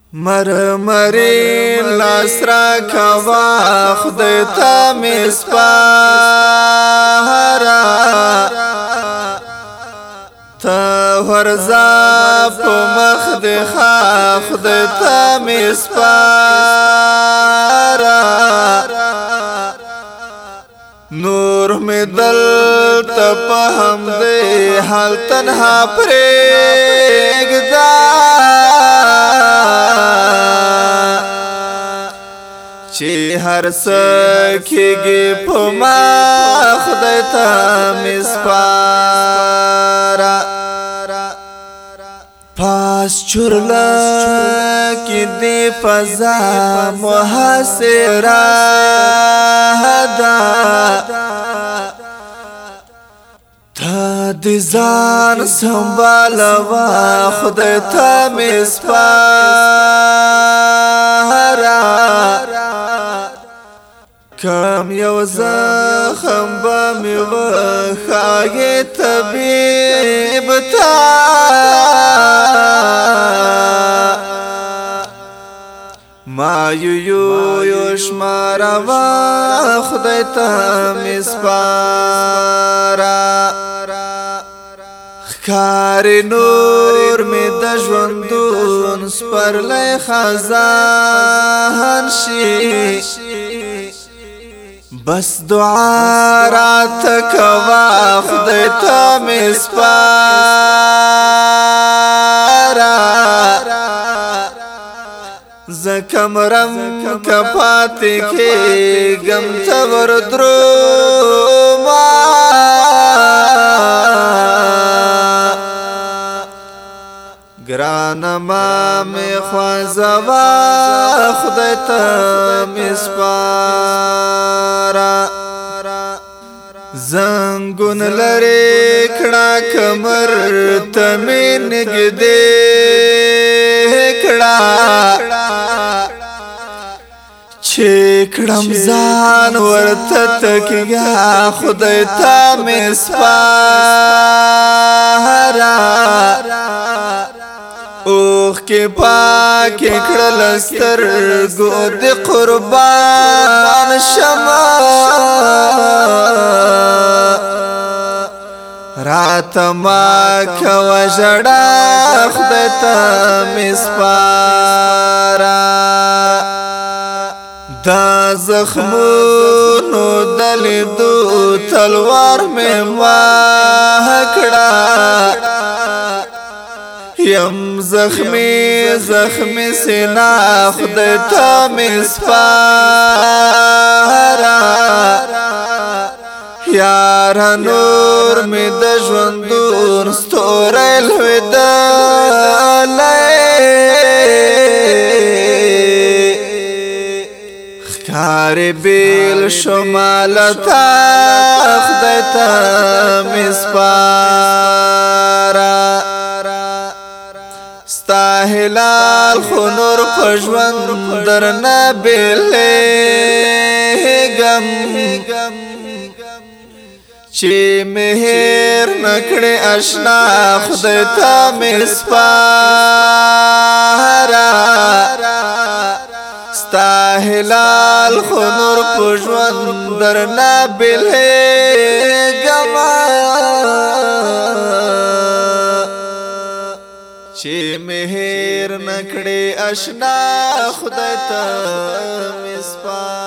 مرمری لاس را کوا خدای تا می سپارا تا ورزا په مخ د خدای تا می سپارا نور می دل ته په هم دې حال تنها پرېږدا چې هر څه کېږي په ما خدای ته مې سپاره پاس چورله کې دې فضا محاصره ده تا دې ځان سنبالوه خدای ته مې سپاره کم یو زخم به مې وښایې طبیب ته ما یو شماروا خدای ته مې سپاره ښکاري نور مې د ژوندون سپرلی خزان شي بس دعا راته کوه خدای ته مې سپاره زه کمرم که پاتې کېږم ته وردرومه ګرانه ما مې خوازوه خدای ته مې سپاره زنګون لرې کړه کمر ته مې نږدې کړه چې کړم ځان ورته تکیه خدای ته مې سپاره اوخ کې پاکې کړل سترګو د قربان شمه راته ما کوه ژړا خدای ته مې سپاره دا زخمونو د لیدو تلوار مې ماه کړه یم زخمی سینا خدای ته مې سپاره یاره نور مې د ژوندون ستوری لوېدلی ښکاري بیل شمالته خدای ته مې سپاره ستا هلال خو نور په ژوند درنه بېلېږم چې مهر نکړې اشنا خدای ته مې سپاره ستا هلال خو نور په ژوند درنه بېلېږم چې مهر نکړې اشنا خدای ته مې سپاره